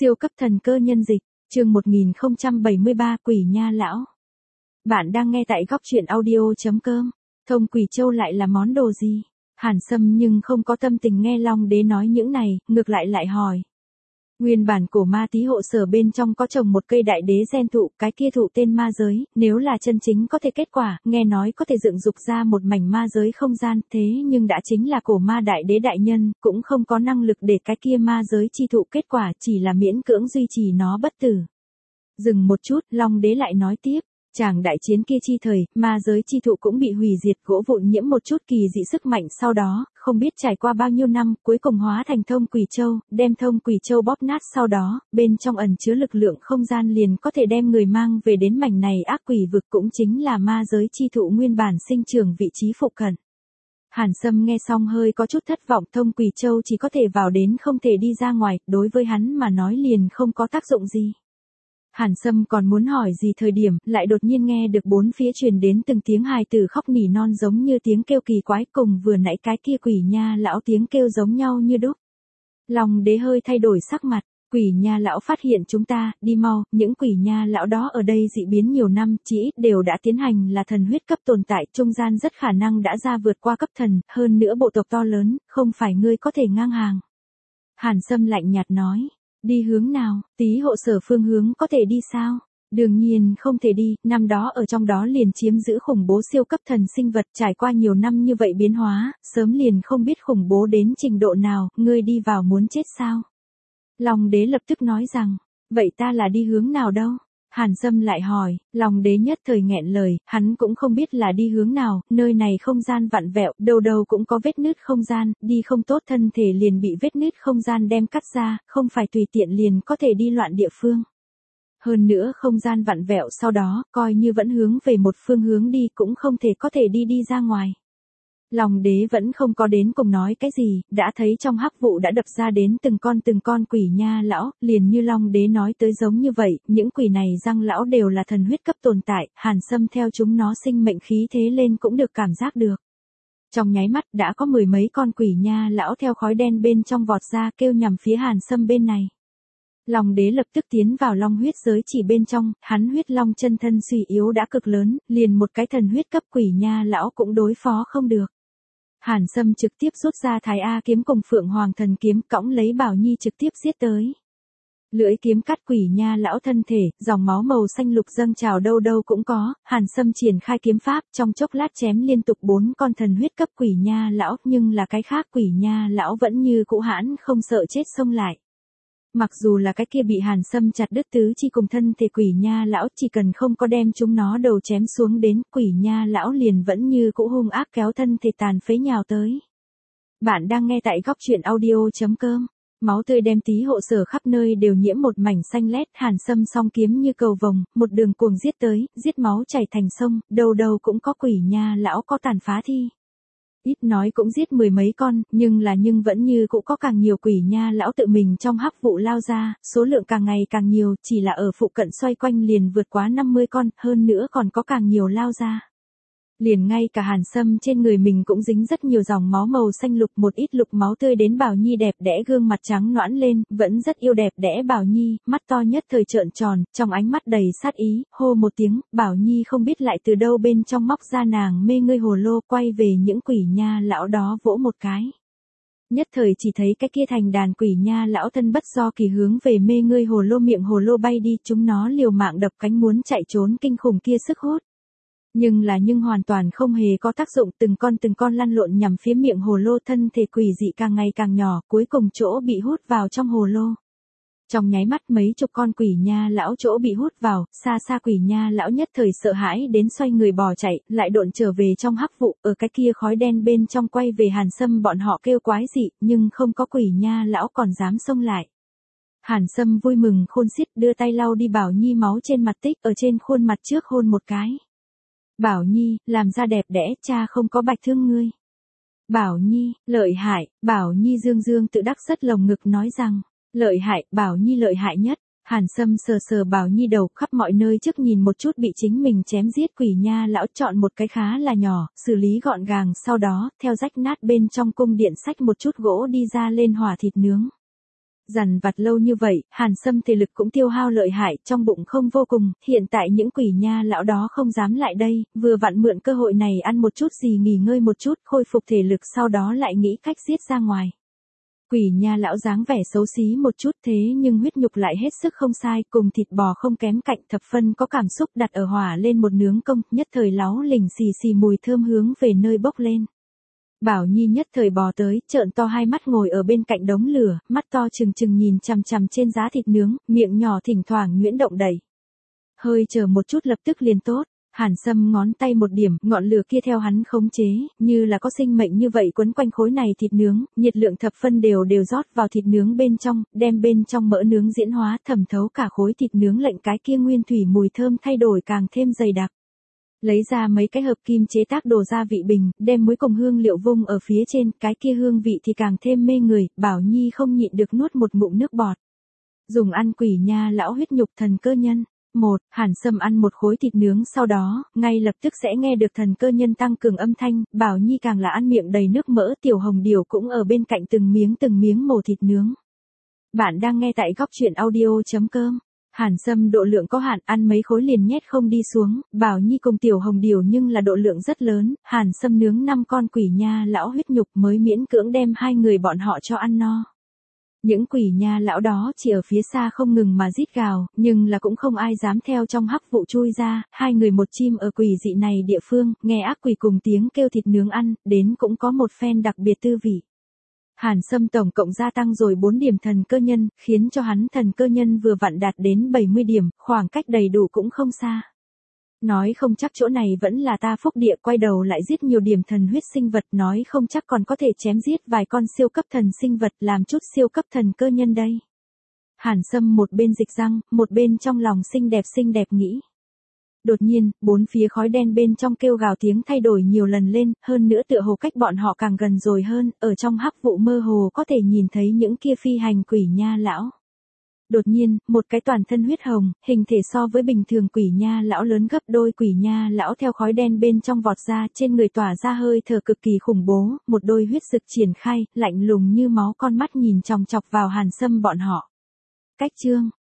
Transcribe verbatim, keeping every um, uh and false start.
Siêu cấp thần cơ nhân dịch, chương một nghìn không trăm bảy mươi ba Quỷ Nha Lão. Bạn đang nghe tại góc truyện audio chấm com. Thông Quỷ Châu lại là món đồ gì? Hàn Sâm nhưng không có tâm tình nghe Long Đế nói những này, ngược lại lại hỏi. Nguyên bản cổ ma tí hộ sở bên trong có trồng một cây đại đế gen thụ, cái kia thụ tên ma giới, nếu là chân chính có thể kết quả, nghe nói có thể dựng dục ra một mảnh ma giới không gian, thế nhưng đã chính là cổ ma đại đế đại nhân, cũng không có năng lực để cái kia ma giới chi thụ kết quả, chỉ là miễn cưỡng duy trì nó bất tử. Dừng một chút, Long Đế lại nói tiếp. Chàng đại chiến kia chi thời, ma giới chi thụ cũng bị hủy diệt, gỗ vụn nhiễm một chút kỳ dị sức mạnh, sau đó, không biết trải qua bao nhiêu năm, cuối cùng hóa thành Thông Quỷ Châu, đem Thông Quỷ Châu bóp nát, sau đó, bên trong ẩn chứa lực lượng không gian liền có thể đem người mang về đến mảnh này ác quỷ vực, cũng chính là ma giới chi thụ nguyên bản sinh trưởng vị trí phụ cận. Hàn Sâm nghe xong hơi có chút thất vọng, Thông Quỷ Châu chỉ có thể vào đến không thể đi ra ngoài, đối với hắn mà nói liền không có tác dụng gì. Hàn Sâm còn muốn hỏi gì thời điểm, lại đột nhiên nghe được bốn phía truyền đến từng tiếng hài tử khóc nỉ non giống như tiếng kêu kỳ quái, cùng vừa nãy cái kia Quỷ Nha Lão tiếng kêu giống nhau như đúc. Long Đế hơi thay đổi sắc mặt, Quỷ Nha Lão phát hiện chúng ta, đi mau, những Quỷ Nha Lão đó ở đây dị biến nhiều năm, chỉ ít đều đã tiến hành là thần huyết cấp tồn tại, trung gian rất khả năng đã ra vượt qua cấp thần, hơn nữa bộ tộc to lớn, không phải ngươi có thể ngang hàng. Hàn Sâm lạnh nhạt nói. Đi hướng nào, tí hộ sở phương hướng có thể đi sao? Đương nhiên không thể đi, năm đó ở trong đó liền chiếm giữ khủng bố siêu cấp thần sinh vật, trải qua nhiều năm như vậy biến hóa, sớm liền không biết khủng bố đến trình độ nào, ngươi đi vào muốn chết sao? Long Đế lập tức nói rằng, vậy ta là đi hướng nào đâu? Hàn Sâm lại hỏi, Long Đế nhất thời nghẹn lời, hắn cũng không biết là đi hướng nào, nơi này không gian vặn vẹo, đầu đầu cũng có vết nứt không gian, đi không tốt thân thể liền bị vết nứt không gian đem cắt ra, không phải tùy tiện liền có thể đi loạn địa phương. Hơn nữa không gian vặn vẹo sau đó, coi như vẫn hướng về một phương hướng đi cũng không thể có thể đi đi ra ngoài. Long Đế vẫn không có đến cùng nói cái gì, đã thấy trong hắc vụ đã đập ra đến từng con từng con Quỷ Nha Lão, liền như Long Đế nói tới giống như vậy, những quỷ này răng lão đều là thần huyết cấp tồn tại, Hàn Sâm theo chúng nó sinh mệnh khí thế lên cũng được cảm giác được. Trong nháy mắt đã có mười mấy con Quỷ Nha Lão theo khói đen bên trong vọt ra kêu nhằm phía Hàn Sâm bên này. Long Đế lập tức tiến vào long huyết giới chỉ bên trong, hắn huyết long chân thân suy yếu đã cực lớn, liền một cái thần huyết cấp Quỷ Nha Lão cũng đối phó không được. Hàn Sâm trực tiếp rút ra Thái A kiếm cùng Phượng Hoàng thần kiếm, cõng lấy Bảo Nhi trực tiếp giết tới. Lưỡi kiếm cắt Quỷ Nha Lão thân thể, dòng máu màu xanh lục dâng trào đâu đâu cũng có, Hàn Sâm triển khai kiếm pháp, trong chốc lát chém liên tục bốn con thần huyết cấp Quỷ Nha Lão, nhưng là cái khác Quỷ Nha Lão vẫn như cũ hãn không sợ chết xông lại. Mặc dù là cái kia bị Hàn Sâm chặt đứt tứ chi cùng thân thể Quỷ Nha Lão, chỉ cần không có đem chúng nó đầu chém xuống đến, Quỷ Nha Lão liền vẫn như cũ hung ác kéo thân thể tàn phế nhào tới. Bạn đang nghe tại góc truyện audio chấm com. Máu tươi đem tí hộ sở khắp nơi đều nhiễm một mảnh xanh lét, Hàn Sâm song kiếm như cầu vồng, một đường cuồng giết tới, giết máu chảy thành sông, đầu đầu cũng có Quỷ Nha Lão có tàn phá thi. Ít nói cũng giết mười mấy con, nhưng là nhưng vẫn như cũng có càng nhiều Quỷ Nha Lão tự mình trong hắc vụ lao ra, số lượng càng ngày càng nhiều, chỉ là ở phụ cận xoay quanh liền vượt quá năm mươi con, hơn nữa còn có càng nhiều lao ra. Liền ngay cả Hàn Sâm trên người mình cũng dính rất nhiều dòng máu màu xanh lục, một ít lục máu tươi đến Bảo Nhi đẹp đẽ gương mặt trắng nõn lên, vẫn rất yêu đẹp đẽ Bảo Nhi, mắt to nhất thời trợn tròn, trong ánh mắt đầy sát ý, hô một tiếng, Bảo Nhi không biết lại từ đâu bên trong móc ra nàng mê ngươi hồ lô, quay về những Quỷ Nha Lão đó vỗ một cái. Nhất thời chỉ thấy cái kia thành đàn Quỷ Nha Lão thân bất do kỳ hướng về mê ngươi hồ lô miệng hồ lô bay đi, chúng nó liều mạng đập cánh muốn chạy trốn kinh khủng kia sức hút. Nhưng là nhưng hoàn toàn không hề có tác dụng, từng con từng con lăn lộn nhằm phía miệng hồ lô, thân thể quỷ dị càng ngày càng nhỏ, cuối cùng chỗ bị hút vào trong hồ lô. Trong nháy mắt mấy chục con Quỷ Nha Lão chỗ bị hút vào, xa xa Quỷ Nha Lão nhất thời sợ hãi đến xoay người bò chạy, lại độn trở về trong hắc vụ, ở cái kia khói đen bên trong quay về Hàn Sâm bọn họ kêu quái dị, nhưng không có Quỷ Nha Lão còn dám xông lại. Hàn Sâm vui mừng khôn xiết đưa tay lau đi Bảo Nhi máu trên mặt tích, ở trên khuôn mặt trước hôn một cái. Bảo Nhi, làm ra đẹp đẽ, cha không có bạch thương ngươi. Bảo Nhi, lợi hại, Bảo Nhi dương dương tự đắc rất lồng ngực nói rằng, lợi hại, Bảo Nhi lợi hại nhất. Hàn Sâm sờ sờ Bảo Nhi đầu, khắp mọi nơi trước nhìn một chút bị chính mình chém giết Quỷ Nha Lão, chọn một cái khá là nhỏ, xử lý gọn gàng, sau đó, theo rách nát bên trong cung điện xách một chút gỗ đi ra lên hỏa thịt nướng. Dằn vặt lâu như vậy, Hàn Sâm thể lực cũng tiêu hao lợi hại, trong bụng không vô cùng, hiện tại những quỷ nha lão đó không dám lại đây, vừa vặn mượn cơ hội này ăn một chút gì nghỉ ngơi một chút, khôi phục thể lực sau đó lại nghĩ cách giết ra ngoài. Quỷ nha lão dáng vẻ xấu xí một chút thế nhưng huyết nhục lại hết sức không sai, cùng thịt bò không kém cạnh, thập phân có cảm xúc, đặt ở hỏa lên một nướng công, nhất thời láu lỉnh xì xì mùi thơm hướng về nơi bốc lên. Bảo Nhi nhất thời bò tới, trợn to hai mắt ngồi ở bên cạnh đống lửa, mắt to trừng trừng nhìn chằm chằm trên giá thịt nướng, miệng nhỏ thỉnh thoảng nhuyễn động đẩy. Hơi chờ một chút lập tức liền tốt. Hàn Sâm ngón tay một điểm, ngọn lửa kia theo hắn khống chế, như là có sinh mệnh như vậy quấn quanh khối này thịt nướng, nhiệt lượng thập phân đều đều rót vào thịt nướng bên trong, đem bên trong mỡ nướng diễn hóa thẩm thấu cả khối thịt nướng, lệnh cái kia nguyên thủy mùi thơm thay đổi càng thêm dày đặc. Lấy ra mấy cái hợp kim chế tác đồ gia vị bình, đem muối cùng hương liệu vung ở phía trên, cái kia hương vị thì càng thêm mê người, Bảo Nhi không nhịn được nuốt một ngụm nước bọt. Dùng ăn quỷ nha lão huyết nhục thần cơ nhân. Một, Hàn Sâm ăn một khối thịt nướng sau đó, ngay lập tức sẽ nghe được thần cơ nhân tăng cường âm thanh, Bảo Nhi càng là ăn miệng đầy nước mỡ, Tiểu Hồng Điểu cũng ở bên cạnh từng miếng từng miếng mổ thịt nướng. Bạn đang nghe tại góc truyện audio.com. Hàn Sâm độ lượng có hạn, ăn mấy khối liền nhét không đi xuống, Bảo Nhi cùng Tiểu Hồng Điểu nhưng là độ lượng rất lớn, Hàn Sâm nướng năm con quỷ nha lão huyết nhục mới miễn cưỡng đem hai người bọn họ cho ăn no. Những quỷ nha lão đó chỉ ở phía xa không ngừng mà rít gào, nhưng là cũng không ai dám theo trong hắc vụ chui ra, hai người một chim ở quỷ dị này địa phương, nghe ác quỷ cùng tiếng kêu thịt nướng ăn, đến cũng có một phen đặc biệt tư vị. Hàn Sâm tổng cộng gia tăng rồi bốn điểm thần cơ nhân, khiến cho hắn thần cơ nhân vừa vặn đạt đến bảy mươi điểm, khoảng cách đầy đủ cũng không xa. Nói không chắc chỗ này vẫn là ta phúc địa, quay đầu lại giết nhiều điểm thần huyết sinh vật, nói không chắc còn có thể chém giết vài con siêu cấp thần sinh vật, làm chút siêu cấp thần cơ nhân đây. Hàn Sâm một bên dịch răng, một bên trong lòng xinh đẹp xinh đẹp nghĩ. Đột nhiên, bốn phía khói đen bên trong kêu gào tiếng thay đổi nhiều lần lên, hơn nữa tựa hồ cách bọn họ càng gần rồi hơn, ở trong hắc vụ mơ hồ có thể nhìn thấy những kia phi hành quỷ nha lão. Đột nhiên, một cái toàn thân huyết hồng, hình thể so với bình thường quỷ nha lão lớn gấp đôi, quỷ nha lão theo khói đen bên trong vọt ra, trên người tỏa ra hơi thở cực kỳ khủng bố, một đôi huyết rực triển khai, lạnh lùng như máu con mắt nhìn chòng chọc vào Hàn Sâm bọn họ. Cách chương